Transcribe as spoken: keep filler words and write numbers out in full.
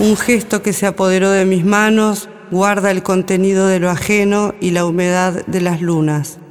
Un gesto que se apoderó de mis manos guarda el contenido de lo ajeno y la humedad de las lunas.